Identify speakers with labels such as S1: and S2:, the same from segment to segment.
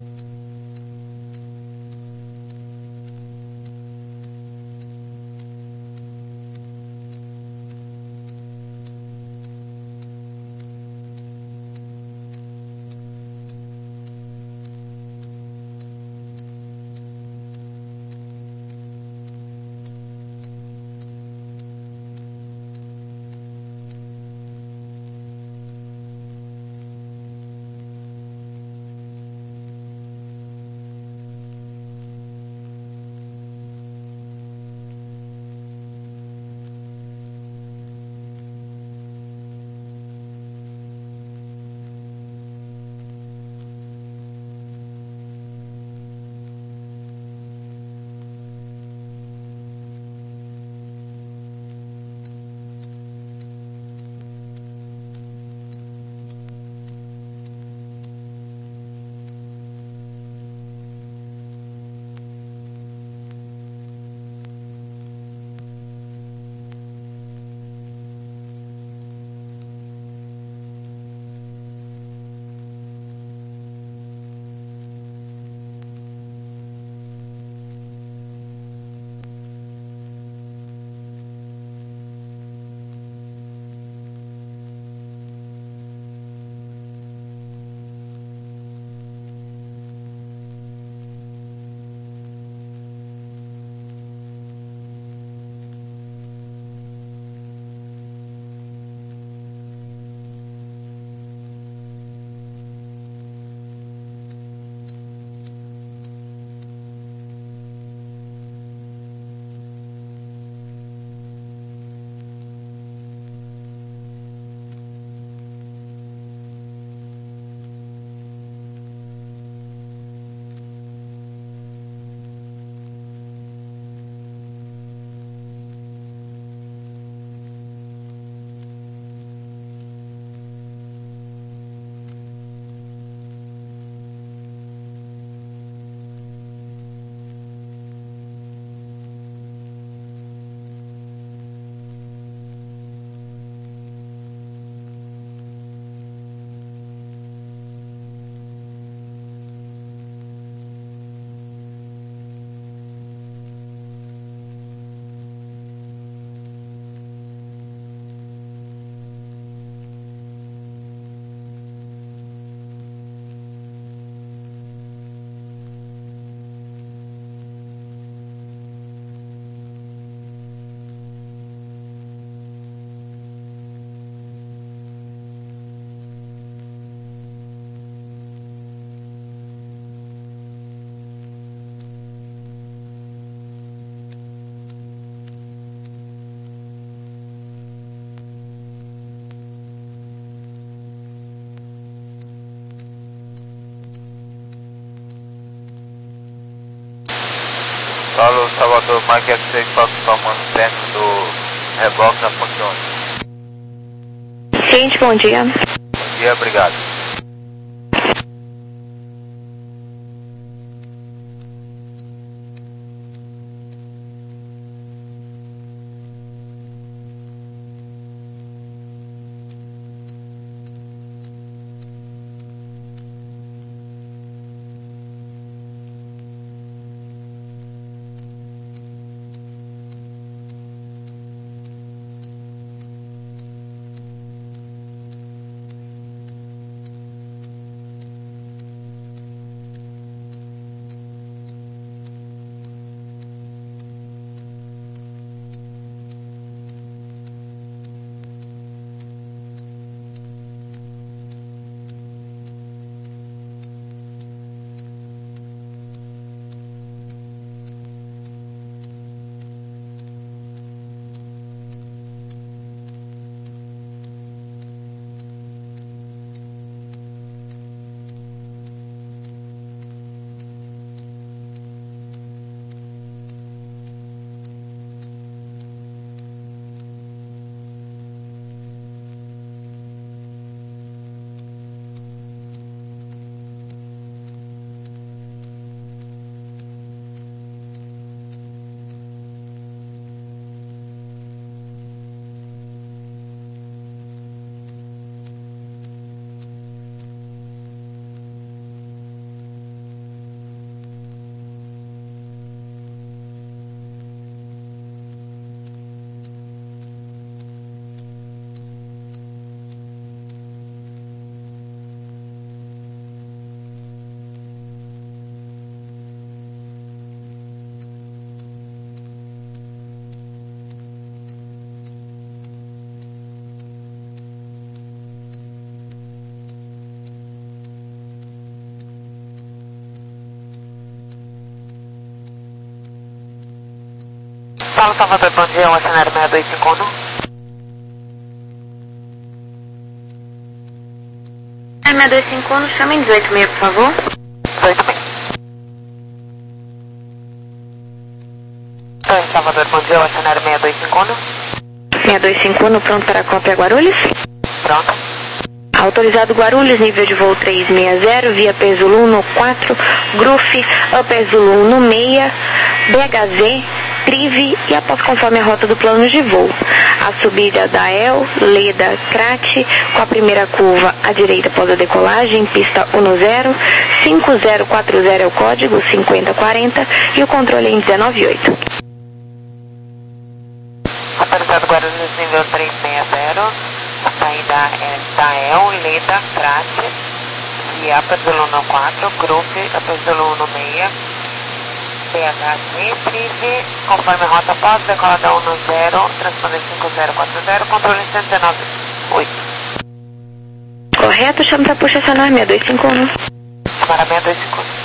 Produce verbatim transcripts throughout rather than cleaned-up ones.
S1: Paulo Salvador, Mike X-Ray Fox, mantendo do reboque na ponte onze.
S2: Gente, bom dia.
S1: Bom dia, obrigado. Paulo Salvador, bom dia, o cenário seis dois cinco um.
S2: seis dois cinco um, chama em dezoito seis, por favor.
S1: dezoito seis. Oi, Salvador, bom dia, o cenário seis dois cinco um.
S2: seis dois cinco um, pronto para a cópia Guarulhos?
S1: Pronto.
S2: Autorizado Guarulhos, nível de voo trezentos e sessenta, via P Zulu no quatro, Gruf, Upper Zulu no seis, B H Z, Trive e após conforme a rota do plano de voo. A subida da El, Leda, Crate, com a primeira curva à direita após a decolagem, pista dez, cinco zero quatro zero é o código, cinquenta quarenta e o controle em dezenove oito.
S1: Autorizado Guarulhos, nível trezentos e sessenta. A saída é da El, Leda, Crate, via Upper Zulu no quatro, Grupo, Upper Zulu no seis, B H Z, Trive, conforme a rota pós, decolada dez, transponder cinco zero quatro zero, controle cento e dezenove oito.
S2: Correto, chama para puxa essa seis dois cinco um.
S1: Para seis dois cinco um.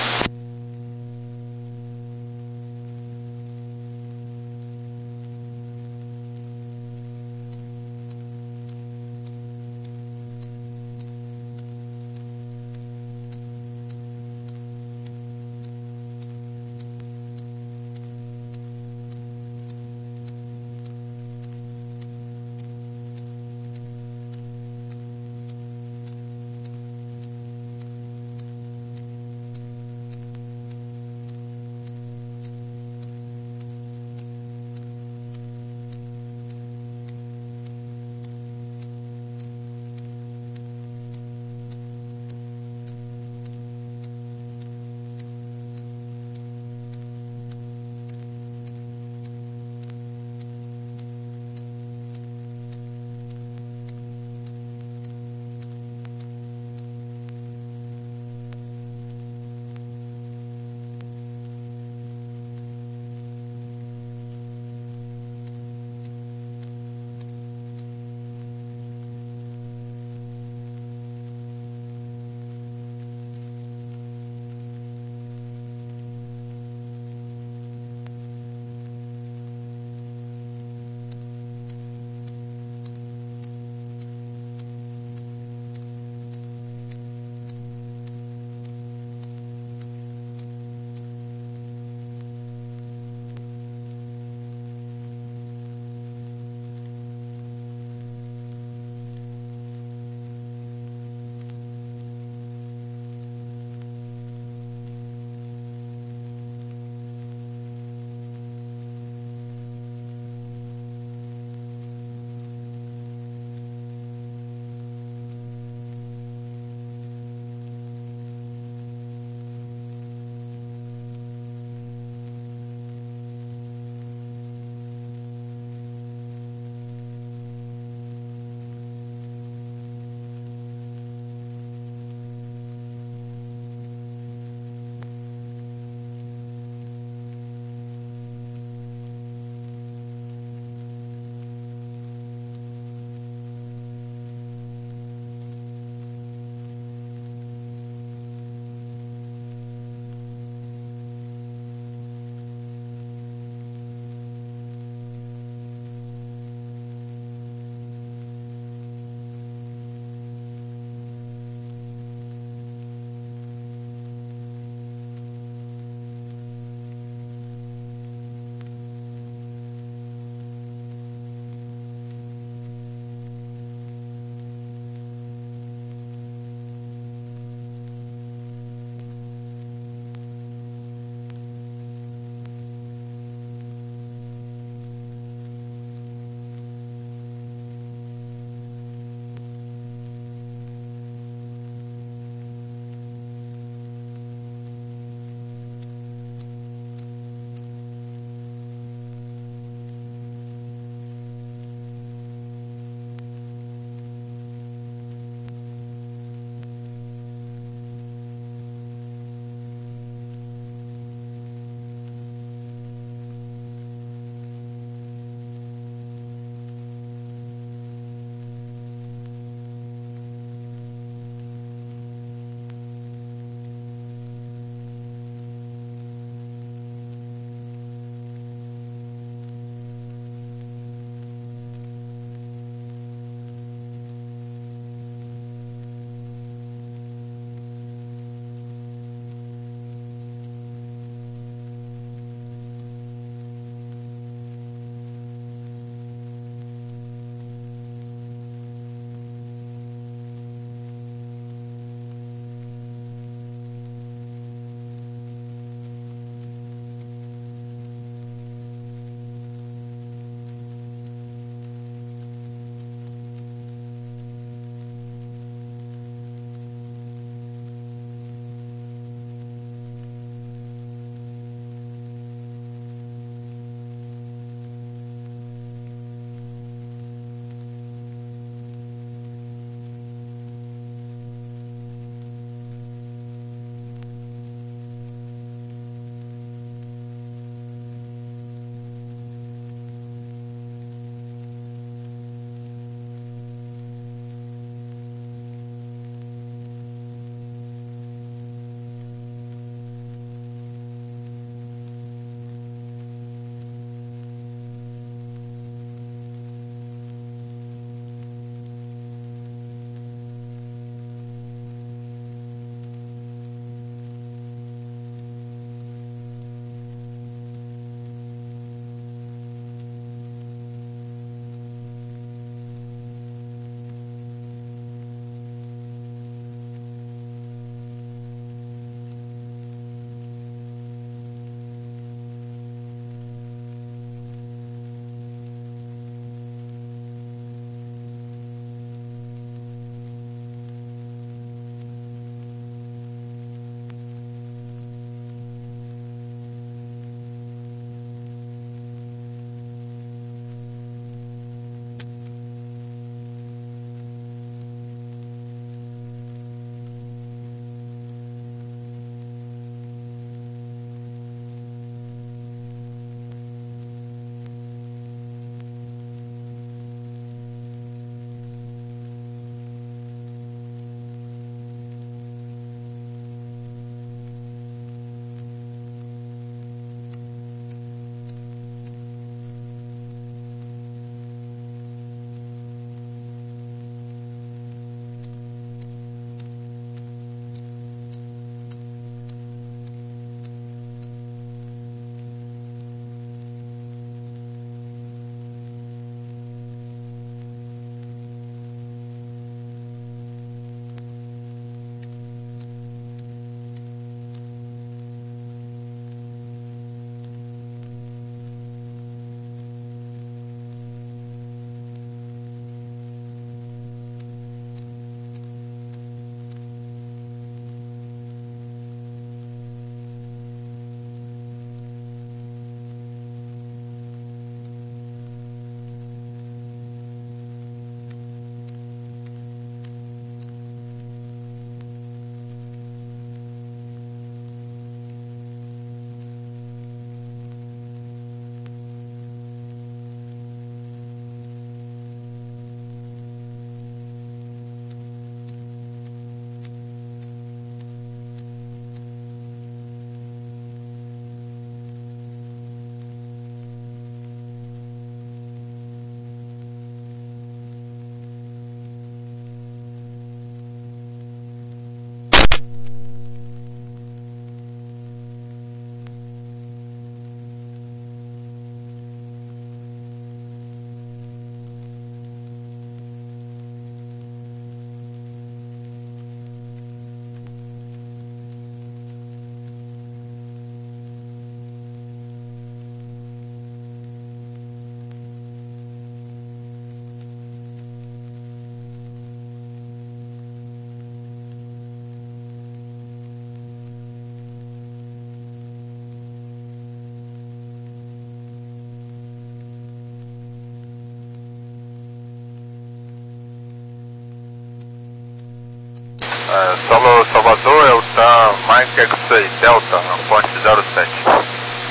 S3: É, Solo Salvador, Eltan, Mike X-Ray, Delta, na ponte zero sete.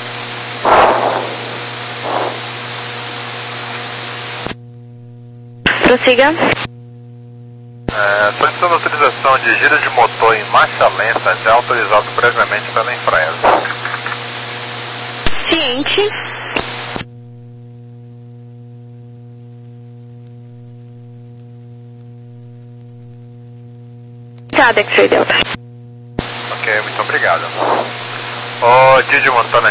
S2: Prossiga.
S3: É, solicitando autorização de giro de motor em marcha lenta, já autorizado previamente pela Infraero.
S2: Ciente. Obrigada, X-Ray Delta.
S3: Ok, muito obrigado. Ô, Didi Montana.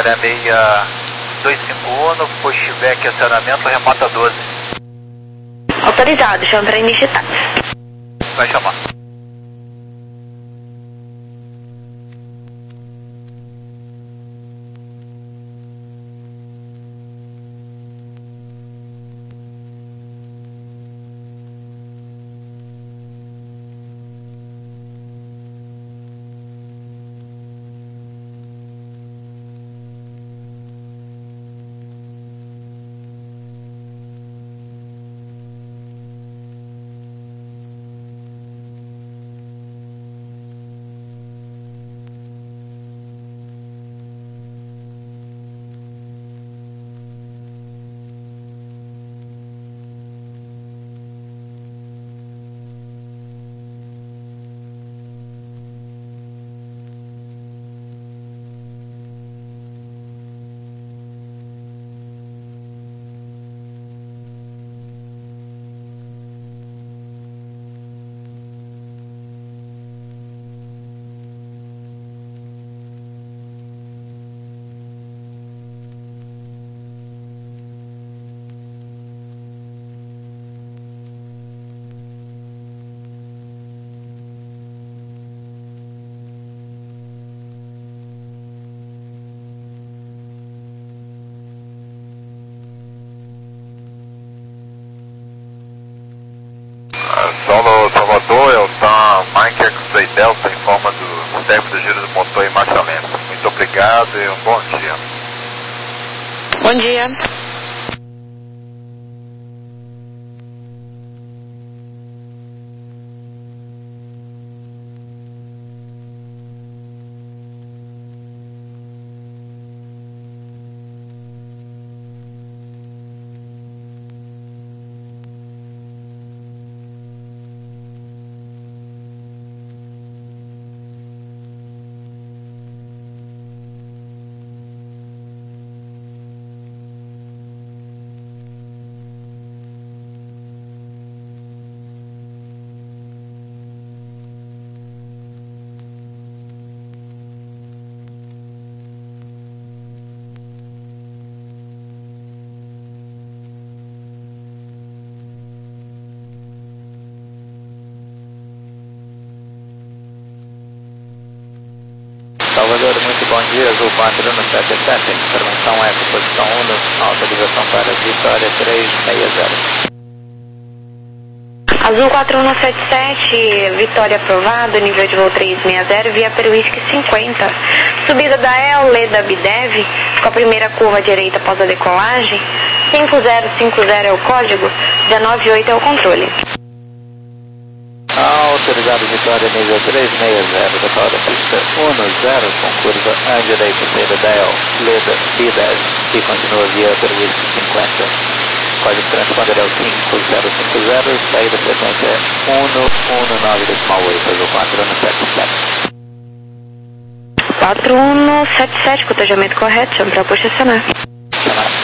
S3: Xaré seis dois cinco um, pushback acionamento, remota doze.
S2: Autorizado, chama para início de táxi.
S3: Vai chamar. Solo Salvador, Elton Mike X-Ray Delta, informa do tempo do giro do motor em marcha lenta. Muito obrigado e um bom dia.
S2: Bom dia.
S4: Salvador, muito bom dia, Azul quatro um sete sete, informação Eco, posição um, autorização para Vitória três seis zero.
S2: Azul quatro um sete sete, Vitória aprovado, nível de voo três seis zero, via Peruísque cinquenta. Subida da E L, Leda Bidev, com a primeira curva à direita após a decolagem, cinco zero cinco zero é o código, dezenove oito é o controle.
S4: Autorizado Vitória nível três seis zero, decora pista um zero com curva à direita, saída da E L, Leda Bidev e continua via Peruísque cinquenta. Código transponder é o cinco zero cinco zero, saída frequência é um um nove oito, Azul quatro um sete sete.
S2: quatro um sete sete, cotejamento correto, chama para posicionar.
S4: Chamar.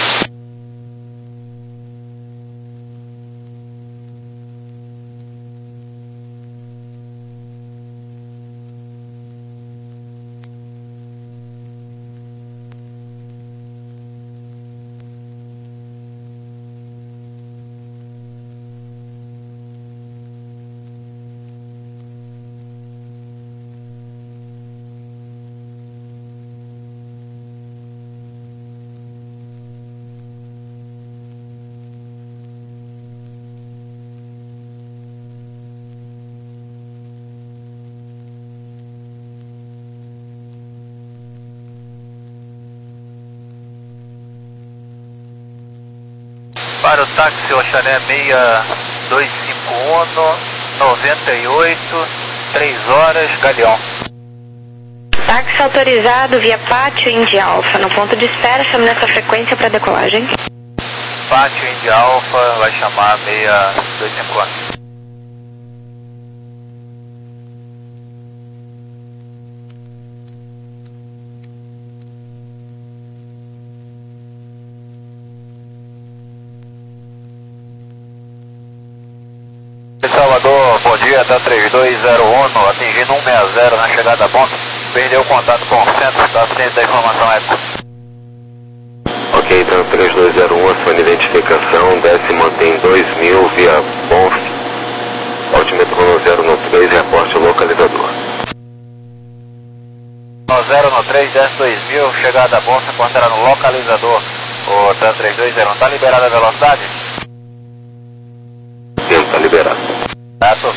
S3: Para o táxi Oxaré seis dois cinco um, noventa e oito, três horas, Galeão.
S2: Táxi autorizado via Pátio Indy Alfa, no ponto de espera, chame nessa frequência para decolagem.
S3: Pátio Indy Alfa, vai chamar seis dois cinco um. Salvador, bom dia, da três dois zero um, atingindo um seis zero na chegada a ponto, perdeu o contato com o centro, está ciente da informação Eco.
S5: entra no três dois zero um, a sua identificação, desce e mantém dois mil via Bonf, altímetro no zero no três, reporte o localizador.
S4: No zero no três, desce dois mil, chegada a Bonf, encontrará no localizador. O TAM três dois zero um, está liberada a velocidade?
S5: Sim, está liberado.
S4: Certo.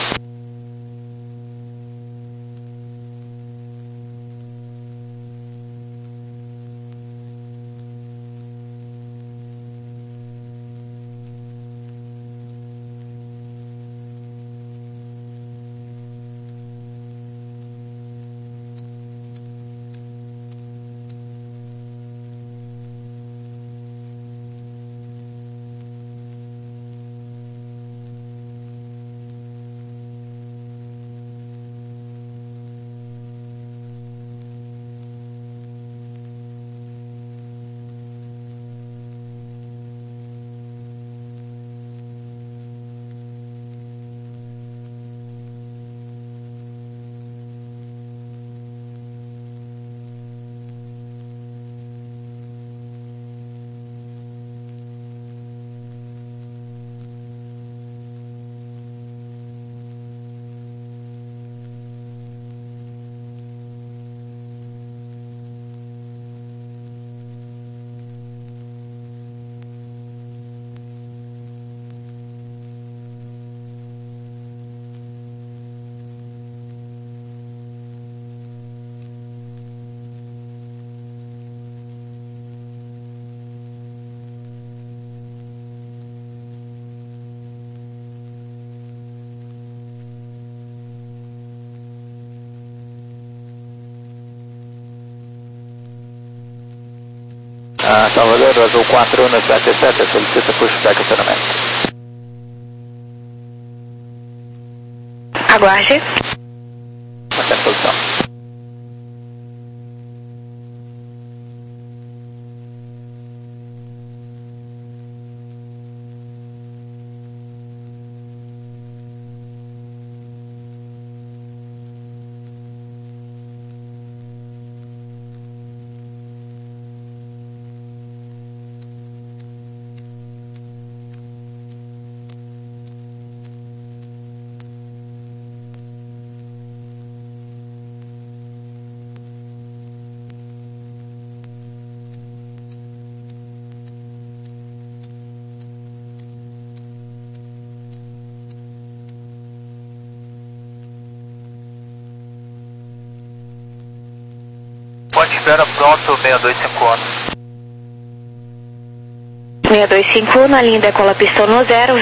S6: Ah, Salvador, Azul quatro um sete sete, solicita pushback acionamento.
S2: Aguarde.
S6: Mantém a posição.
S4: Ponte espera pronto, seis dois cinco um.
S2: seis dois cinco um, na linha decola pistão no zero.